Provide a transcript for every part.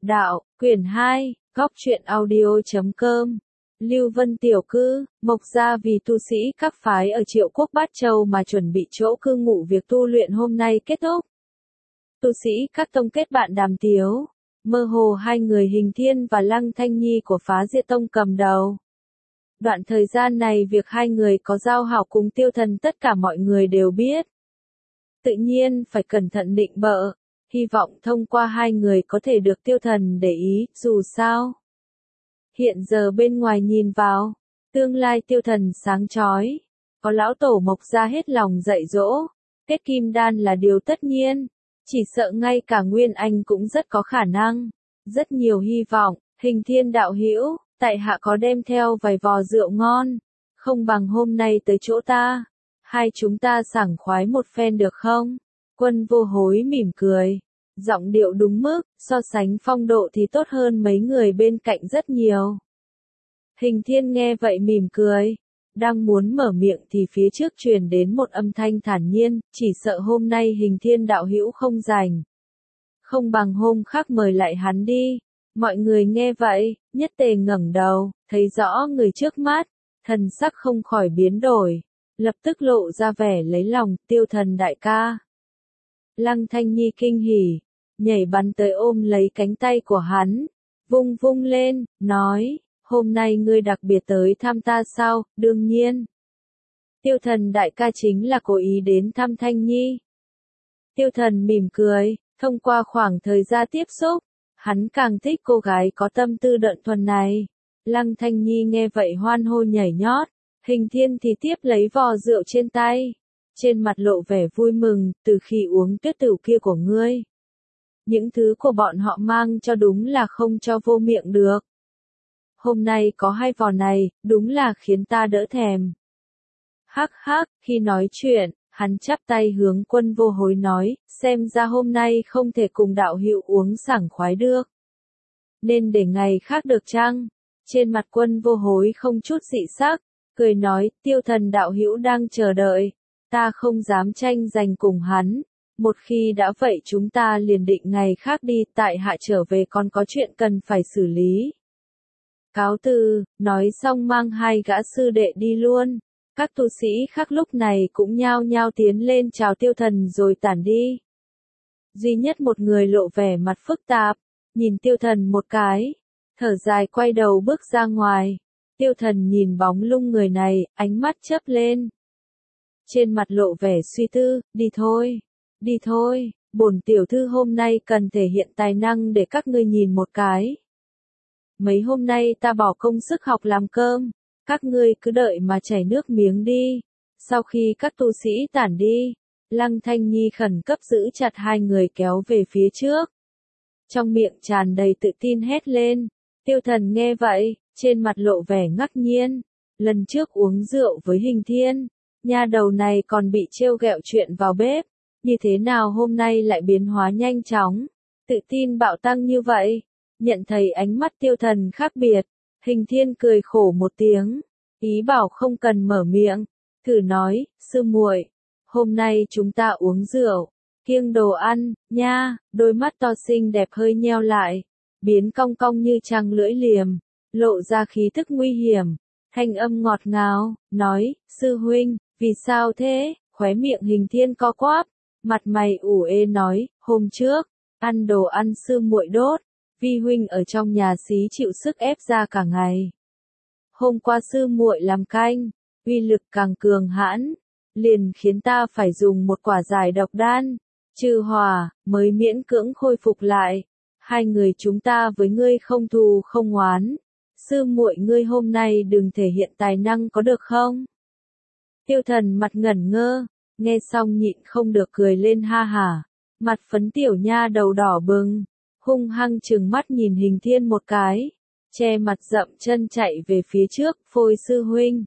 Đạo, quyển 2, góc truyện audio.com. Lưu Vân tiểu cư, Mộc gia vì tu sĩ các phái ở Triệu Quốc Bát Châu mà chuẩn bị chỗ cư ngụ, việc tu luyện hôm nay kết thúc. Tu sĩ các tông kết bạn đàm tiếu, mơ hồ hai người Hình Thiên và Lăng Thanh Nhi của Phá Diệt Tông cầm đầu. Đoạn thời gian này việc hai người có giao hảo cùng Tiêu Thần tất cả mọi người đều biết. Tự nhiên phải cẩn thận định bợ, hy vọng thông qua hai người có thể được Tiêu Thần để ý, dù sao. Hiện giờ bên ngoài nhìn vào, tương lai Tiêu Thần sáng chói, có lão tổ Mộc gia hết lòng dạy dỗ, kết kim đan là điều tất nhiên, chỉ sợ ngay cả Nguyên Anh cũng rất có khả năng, rất nhiều hy vọng. Hình Thiên đạo hữu, tại hạ có đem theo vài vò rượu ngon, không bằng hôm nay tới chỗ ta, hai chúng ta sảng khoái một phen được không? Quân Vô Hối mỉm cười, giọng điệu đúng mức, so sánh phong độ thì tốt hơn mấy người bên cạnh rất nhiều. Hình Thiên nghe vậy mỉm cười, đang muốn mở miệng thì phía trước truyền đến một âm thanh thản nhiên, chỉ sợ hôm nay Hình Thiên đạo hữu không rảnh. Không bằng hôm khác mời lại hắn đi. Mọi người nghe vậy, nhất tề ngẩng đầu, thấy rõ người trước mắt, thần sắc không khỏi biến đổi, lập tức lộ ra vẻ lấy lòng, Tiêu Thần đại ca. Lăng Thanh Nhi kinh hỉ, nhảy bắn tới ôm lấy cánh tay của hắn, vung vung lên, nói, hôm nay ngươi đặc biệt tới thăm ta sao? Đương nhiên. Tiêu Thần đại ca chính là cố ý đến thăm Thanh Nhi. Tiêu Thần mỉm cười, thông qua khoảng thời gian tiếp xúc, hắn càng thích cô gái có tâm tư đợn thuần này. Lăng Thanh Nhi nghe vậy hoan hô nhảy nhót, Hình Thiên thì tiếp lấy vò rượu trên tay. Trên mặt lộ vẻ vui mừng, từ khi uống tuyết tửu kia của ngươi. Những thứ của bọn họ mang cho đúng là không cho vô miệng được. Hôm nay có hai vò này, đúng là khiến ta đỡ thèm. Hắc hắc, khi nói chuyện, hắn chắp tay hướng Quân Vô Hối nói, xem ra hôm nay không thể cùng đạo hữu uống sảng khoái được. Nên để ngày khác được chăng? Trên mặt Quân Vô Hối không chút dị sắc, cười nói, Tiêu Thần đạo hữu đang chờ đợi, ta không dám tranh giành cùng hắn. Một khi đã vậy chúng ta liền định ngày khác đi, tại hạ trở về còn có chuyện cần phải xử lý. Cáo từ, nói xong mang hai gã sư đệ đi luôn. Các tu sĩ khác lúc này cũng nhao nhao tiến lên chào Tiêu Thần rồi tản đi. Duy nhất một người lộ vẻ mặt phức tạp, nhìn Tiêu Thần một cái, thở dài quay đầu bước ra ngoài. Tiêu Thần nhìn bóng lưng người này, ánh mắt chớp lên. Trên mặt lộ vẻ suy tư, đi thôi, bổn tiểu thư hôm nay cần thể hiện tài năng để các ngươi nhìn một cái. Mấy hôm nay ta bỏ công sức học làm cơm, các ngươi cứ đợi mà chảy nước miếng đi. Sau khi các tu sĩ tản đi, Lăng Thanh Nhi khẩn cấp giữ chặt hai người kéo về phía trước. Trong miệng tràn đầy tự tin hét lên. Tiêu Thần nghe vậy, trên mặt lộ vẻ ngạc nhiên. Lần trước uống rượu với Hình Thiên, nha đầu này còn bị trêu ghẹo chuyện vào bếp. Như thế nào hôm nay lại biến hóa nhanh chóng, tự tin bạo tăng như vậy? Nhận thấy ánh mắt Tiêu Thần khác biệt, Hình Thiên cười khổ một tiếng, ý bảo không cần mở miệng, thử nói, sư muội, hôm nay chúng ta uống rượu, kiêng đồ ăn, nha. Đôi mắt to xinh đẹp hơi nheo lại, biến cong cong như trăng lưỡi liềm, lộ ra khí tức nguy hiểm, thanh âm ngọt ngào, nói, sư huynh, vì sao thế? Khóe miệng Hình Thiên co quắp, mặt mày ủ ê nói, hôm trước, ăn đồ ăn sư muội đốt, vi huynh ở trong nhà xí chịu sức ép ra cả ngày. Hôm qua sư muội làm canh, uy lực càng cường hãn, liền khiến ta phải dùng một quả giải độc đan, trừ hỏa, mới miễn cưỡng khôi phục lại. Hai người chúng ta với ngươi không thù không oán, sư muội ngươi hôm nay đừng thể hiện tài năng có được không? Tiêu Thần mặt ngẩn ngơ, nghe xong nhịn không được cười lên ha hả, mặt phấn tiểu nha đầu đỏ bừng, hung hăng trừng mắt nhìn Hình Thiên một cái, che mặt dậm chân chạy về phía trước, phôi sư huynh.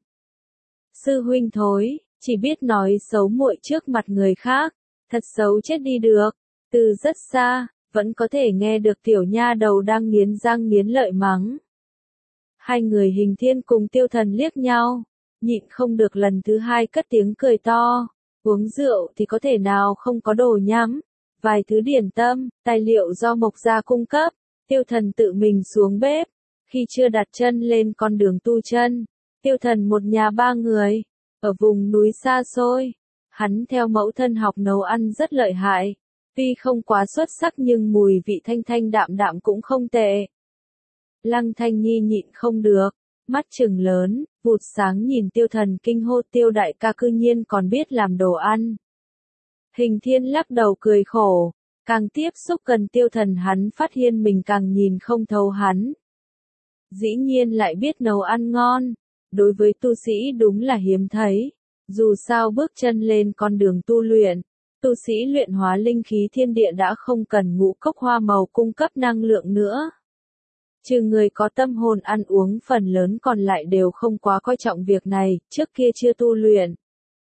Sư huynh thối, chỉ biết nói xấu muội trước mặt người khác, thật xấu chết đi được. Từ rất xa, vẫn có thể nghe được tiểu nha đầu đang nghiến răng nghiến lợi mắng. Hai người Hình Thiên cùng Tiêu Thần liếc nhau, nhịn không được lần thứ hai cất tiếng cười to. Uống rượu thì có thể nào không có đồ nhắm, vài thứ điển tâm, tài liệu do Mộc gia cung cấp, Tiêu Thần tự mình xuống bếp. Khi chưa đặt chân lên con đường tu chân, Tiêu Thần một nhà ba người, ở vùng núi xa xôi. Hắn theo mẫu thân học nấu ăn rất lợi hại. Tuy không quá xuất sắc nhưng mùi vị thanh thanh đạm đạm cũng không tệ. Lăng Thanh Nhi nhịn không được, mắt trừng lớn, vụt sáng nhìn Tiêu Thần kinh hô, Tiêu đại ca cư nhiên còn biết làm đồ ăn. Hình Thiên lắc đầu cười khổ, càng tiếp xúc gần Tiêu Thần hắn phát hiện mình càng nhìn không thấu hắn. Dĩ nhiên lại biết nấu ăn ngon, đối với tu sĩ đúng là hiếm thấy. Dù sao bước chân lên con đường tu luyện, tu sĩ luyện hóa linh khí thiên địa đã không cần ngũ cốc hoa màu cung cấp năng lượng nữa. Trừ người có tâm hồn ăn uống, phần lớn còn lại đều không quá coi trọng việc này, trước kia chưa tu luyện.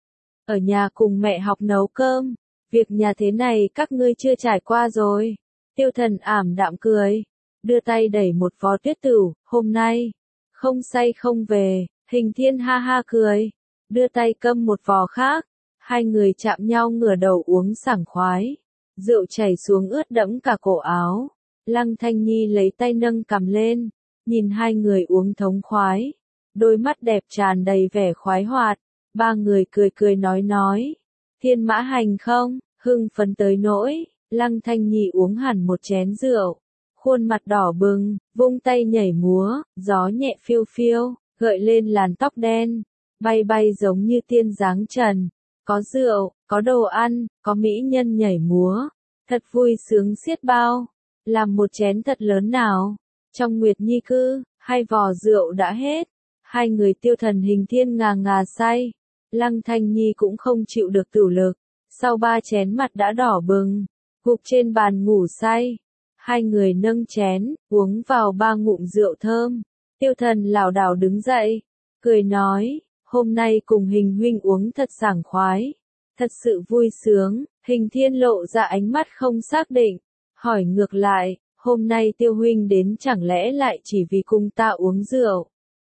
Ở nhà cùng mẹ học nấu cơm, việc nhà thế này các ngươi chưa trải qua rồi. Tiêu Thần ảm đạm cười, đưa tay đẩy một vò tuyết tửu, hôm nay, không say không về. Hình Thiên ha ha cười, đưa tay câm một vò khác, hai người chạm nhau ngửa đầu uống sảng khoái. Rượu chảy xuống ướt đẫm cả cổ áo. Lăng Thanh Nhi lấy tay nâng cằm lên, nhìn hai người uống thống khoái, đôi mắt đẹp tràn đầy vẻ khoái hoạt. Ba người cười cười nói, Thiên Mã Hành không, hưng phấn tới nỗi. Lăng Thanh Nhi uống hẳn một chén rượu, khuôn mặt đỏ bừng, vung tay nhảy múa, gió nhẹ phiêu phiêu, gợi lên làn tóc đen, bay bay giống như tiên dáng trần. Có rượu, có đồ ăn, có mỹ nhân nhảy múa, thật vui sướng xiết bao. Làm một chén thật lớn nào. Trong Nguyệt Nhi cư, hai vò rượu đã hết. Hai người Tiêu Thần Hình Thiên ngà ngà say. Lăng Thanh Nhi cũng không chịu được tửu lực. Sau ba chén mặt đã đỏ bừng, gục trên bàn ngủ say. Hai người nâng chén, uống vào ba ngụm rượu thơm. Tiêu Thần lảo đảo đứng dậy, cười nói, hôm nay cùng Hình huynh uống thật sảng khoái. Thật sự vui sướng. Hình Thiên lộ ra ánh mắt không xác định. Hỏi ngược lại, hôm nay Tiêu huynh đến chẳng lẽ lại chỉ vì cùng ta uống rượu?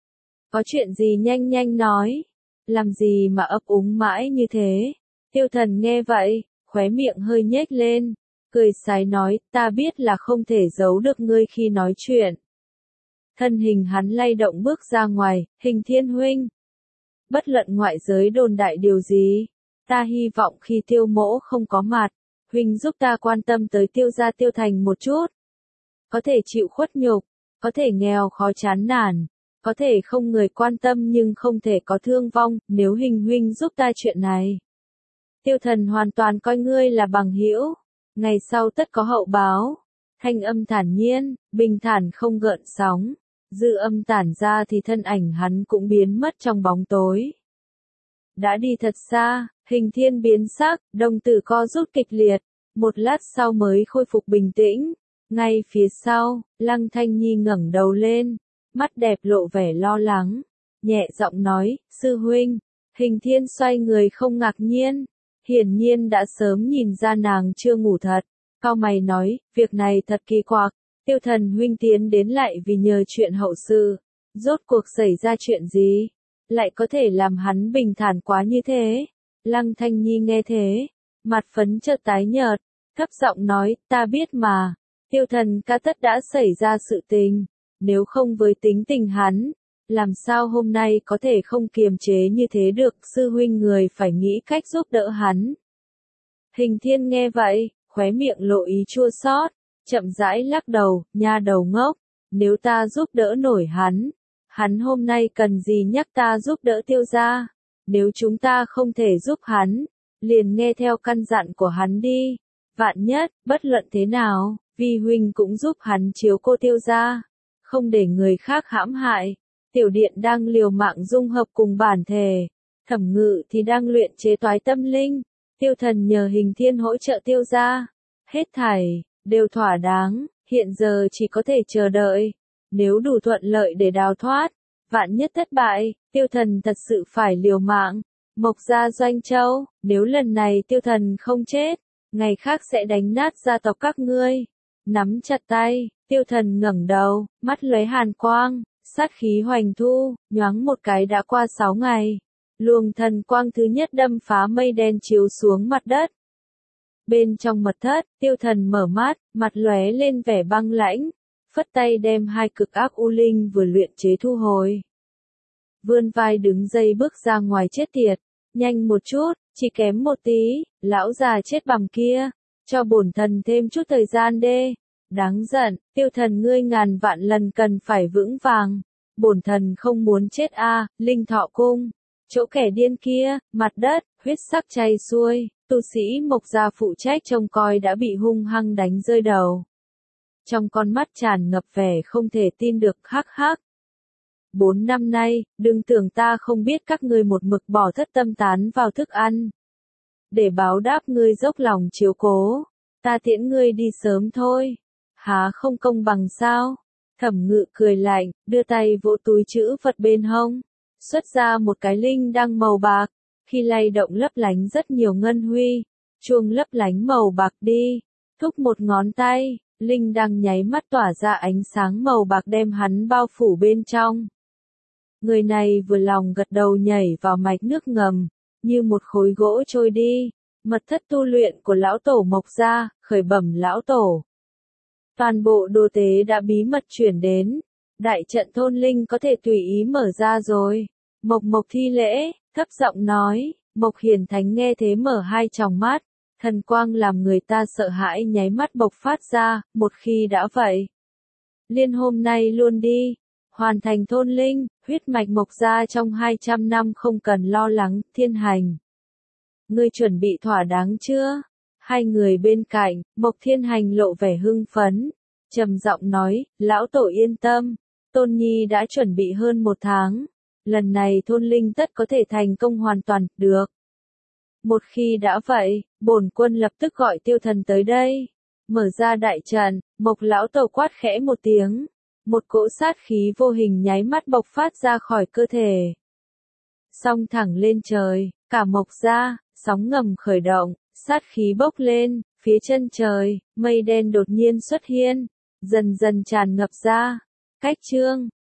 Có chuyện gì nhanh nhanh nói, làm gì mà ấp úng mãi như thế? Tiêu Thần nghe vậy, khóe miệng hơi nhếch lên, cười sái nói, ta biết là không thể giấu được ngươi khi nói chuyện. Thân hình hắn lay động bước ra ngoài, Hình Thiên huynh. Bất luận ngoại giới đồn đại điều gì, ta hy vọng khi Tiêu mỗ không có mặt, huynh giúp ta quan tâm tới Tiêu gia Tiêu Thành một chút. Có thể chịu khuất nhục, có thể nghèo khó chán nản, có thể không người quan tâm nhưng không thể có thương vong, nếu Hình huynh giúp ta chuyện này. Tiêu Thần hoàn toàn coi ngươi là bằng hữu, ngày sau tất có hậu báo. Thanh âm thản nhiên, bình thản không gợn sóng, dư âm tản ra thì thân ảnh hắn cũng biến mất trong bóng tối. Đã đi thật xa, Hình Thiên biến sắc, đồng tử co rút kịch liệt, một lát sau mới khôi phục bình tĩnh. Ngay phía sau, Lăng Thanh Nhi ngẩng đầu lên, mắt đẹp lộ vẻ lo lắng, nhẹ giọng nói, sư huynh. Hình Thiên xoay người không ngạc nhiên, hiển nhiên đã sớm nhìn ra nàng chưa ngủ thật, cau mày nói, việc này thật kỳ quặc, Tiêu Thần huynh tiến đến lại vì nhờ chuyện hậu sự, rốt cuộc xảy ra chuyện gì, lại có thể làm hắn bình thản quá như thế. Lăng Thanh Nhi nghe thế, mặt phấn chợt tái nhợt, thấp giọng nói, ta biết mà, Tiêu Thần ca tất đã xảy ra sự tình, nếu không với tính tình hắn, làm sao hôm nay có thể không kiềm chế như thế được, sư huynh người phải nghĩ cách giúp đỡ hắn. Hình Thiên nghe vậy, khóe miệng lộ ý chua xót, chậm rãi lắc đầu, nha đầu ngốc, nếu ta giúp đỡ nổi hắn hôm nay cần gì nhắc ta giúp đỡ Tiêu gia, nếu chúng ta không thể giúp hắn, liền nghe theo căn dặn của hắn đi, vạn nhất, bất luận thế nào, vi huynh cũng giúp hắn chiếu cô Tiêu gia, không để người khác hãm hại. Tiểu Điện đang liều mạng dung hợp cùng bản thể, Thẩm Ngự thì đang luyện chế toái tâm linh, Tiêu Thần nhờ Hình Thiên hỗ trợ Tiêu gia, hết thảy đều thỏa đáng, hiện giờ chỉ có thể chờ đợi, nếu đủ thuận lợi để đào thoát, vạn nhất thất bại, Tiêu Thần thật sự phải liều mạng. Mộc gia Doanh Châu, nếu lần này Tiêu Thần không chết, ngày khác sẽ đánh nát gia tộc các ngươi. Nắm chặt tay, Tiêu Thần ngẩng đầu, mắt lóe hàn quang, sát khí hoành thu, nhoáng một cái đã qua 6 ngày. Luồng thần quang thứ nhất đâm phá mây đen chiếu xuống mặt đất. Bên trong mật thất, Tiêu Thần mở mắt, mặt lóe lên vẻ băng lãnh, phất tay đem hai cực ác u linh vừa luyện chế thu hồi. Vươn vai đứng dây bước ra ngoài chết tiệt, nhanh một chút, chỉ kém một tí, lão già chết bằm kia, cho bổn thần thêm chút thời gian đê. Đáng giận, Tiêu Thần ngươi ngàn vạn lần cần phải vững vàng. Bổn thần không muốn chết a, Linh Thọ cung. Chỗ kẻ điên kia, mặt đất, huyết sắc chảy xuôi, tu sĩ Mộc gia phụ trách trông coi đã bị hung hăng đánh rơi đầu. Trong con mắt tràn ngập vẻ không thể tin được, hắc hắc. 4 năm nay, đừng tưởng ta không biết các ngươi một mực bỏ thất tâm tán vào thức ăn. Để báo đáp ngươi dốc lòng chiếu cố, ta tiễn ngươi đi sớm thôi. Há không công bằng sao? Thẩm Ngự cười lạnh, đưa tay vỗ túi trữ vật bên hông, xuất ra một cái linh đăng màu bạc, khi lay động lấp lánh rất nhiều ngân huy, chuông lấp lánh màu bạc đi, thúc một ngón tay, linh đăng nháy mắt tỏa ra ánh sáng màu bạc đem hắn bao phủ bên trong. Người này vừa lòng gật đầu nhảy vào mạch nước ngầm, như một khối gỗ trôi đi, mật thất tu luyện của lão tổ Mộc gia, khởi bẩm lão tổ. Toàn bộ đồ tế đã bí mật chuyển đến, đại trận thôn linh có thể tùy ý mở ra rồi. Mộc Mộc thi lễ, thấp giọng nói, Mộc Hiền Thánh nghe thế mở hai tròng mắt, thần quang làm người ta sợ hãi nháy mắt bộc phát ra, một khi đã vậy. Liên hôm nay luôn đi, hoàn thành thôn linh, huyết mạch Mộc gia trong 200 năm không cần lo lắng, Thiên Hành. Ngươi chuẩn bị thỏa đáng chưa? Hai người bên cạnh, Mộc Thiên Hành lộ vẻ hưng phấn, trầm giọng nói, lão tổ yên tâm, Tôn Nhi đã chuẩn bị hơn 1 tháng, lần này thôn linh tất có thể thành công hoàn toàn, được. Một khi đã vậy, bổn quân lập tức gọi Tiêu Thần tới đây, mở ra đại trận, Mộc lão tổ quát khẽ một tiếng, một cỗ sát khí vô hình nháy mắt bộc phát ra khỏi cơ thể. Xông thẳng lên trời, cả Mộc gia, sóng ngầm khởi động. Sát khí bốc lên, phía chân trời, mây đen đột nhiên xuất hiện, dần dần tràn ngập ra. Cách chương